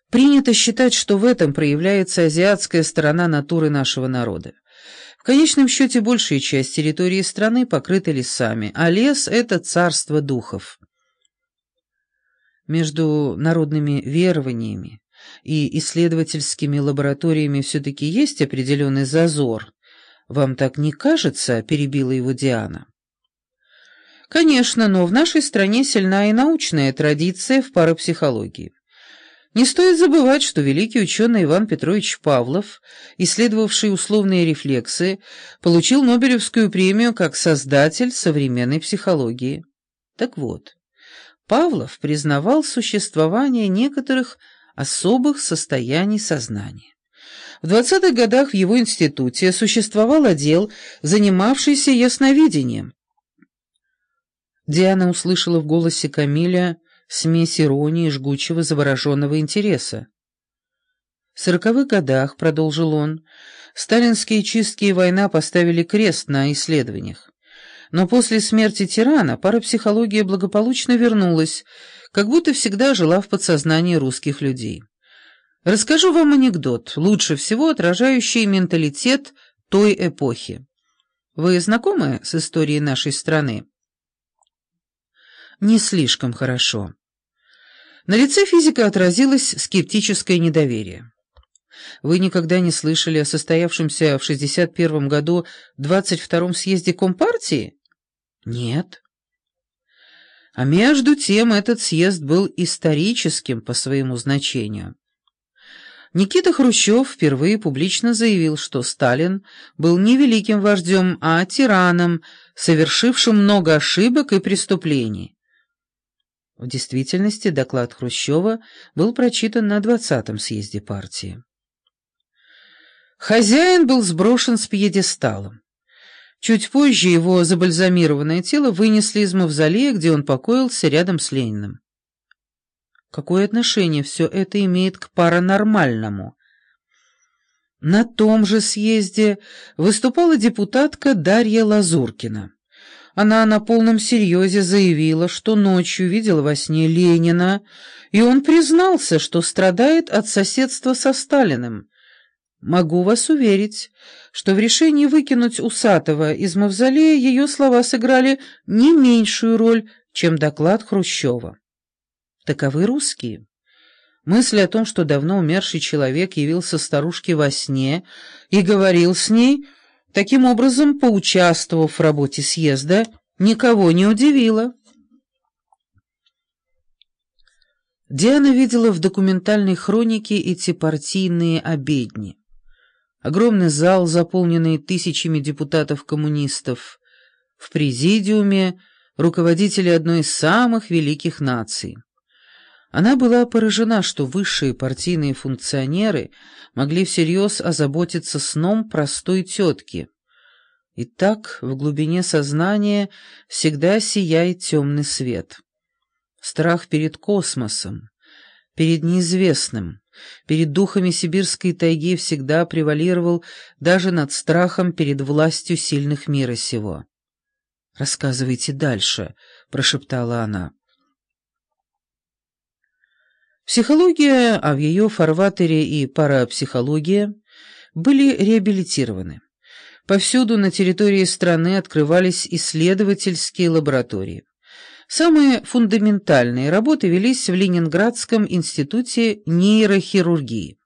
Принято считать, что в этом проявляется азиатская сторона натуры нашего народа. В конечном счете большая часть территории страны покрыта лесами, а лес — это царство духов. Между народными верованиями и исследовательскими лабораториями все-таки есть определенный зазор. «Вам так не кажется?» — перебила его Диана. «Конечно, но в нашей стране сильна и научная традиция в парапсихологии. Не стоит забывать, что великий ученый Иван Петрович Павлов, исследовавший условные рефлексы, получил Нобелевскую премию как создатель современной психологии. Так вот, Павлов признавал существование некоторых особых состояний сознания. В 20-х годах в его институте существовал отдел, занимавшийся ясновидением. Диана услышала в голосе Камиля смесь иронии и жгучего завороженного интереса. В 40-х годах, продолжил он, сталинские чистки и война поставили крест на исследованиях. Но после смерти тирана парапсихология благополучно вернулась, как будто всегда жила в подсознании русских людей. Расскажу вам анекдот, лучше всего отражающий менталитет той эпохи. Вы знакомы с историей нашей страны? Не слишком хорошо. На лице физика отразилось скептическое недоверие. Вы никогда не слышали о состоявшемся в 1961 году 22-м съезде Компартии? Нет. А между тем этот съезд был историческим по своему значению. Никита Хрущев впервые публично заявил, что Сталин был не великим вождем, а тираном, совершившим много ошибок и преступлений. В действительности доклад Хрущева был прочитан на 20-м съезде партии. Хозяин был сброшен с пьедестала. Чуть позже его забальзамированное тело вынесли из мавзолея, где он покоился рядом с Лениным. Какое отношение все это имеет к паранормальному? На том же съезде выступала депутатка Дарья Лазуркина. Она на полном серьезе заявила, что ночью видела во сне Ленина, и он признался, что страдает от соседства со Сталиным. Могу вас уверить, что в решении выкинуть Усатого из мавзолея ее слова сыграли не меньшую роль, чем доклад Хрущева. Таковы русские. Мысль о том, что давно умерший человек явился старушке во сне и говорил с ней, таким образом, поучаствовав в работе съезда, никого не удивила. Диана видела в документальной хронике эти партийные обедни. Огромный зал, заполненный тысячами депутатов-коммунистов, в президиуме руководители одной из самых великих наций. Она была поражена, что высшие партийные функционеры могли всерьез озаботиться сном простой тетки. И так в глубине сознания всегда сияет темный свет. Страх перед космосом, перед неизвестным, перед духами сибирской тайги всегда превалировал даже над страхом перед властью сильных мира сего. «Рассказывайте дальше», — прошептала она. Психология, а в ее фарватере и парапсихология, были реабилитированы. Повсюду на территории страны открывались исследовательские лаборатории. Самые фундаментальные работы велись в Ленинградском институте нейрохирургии.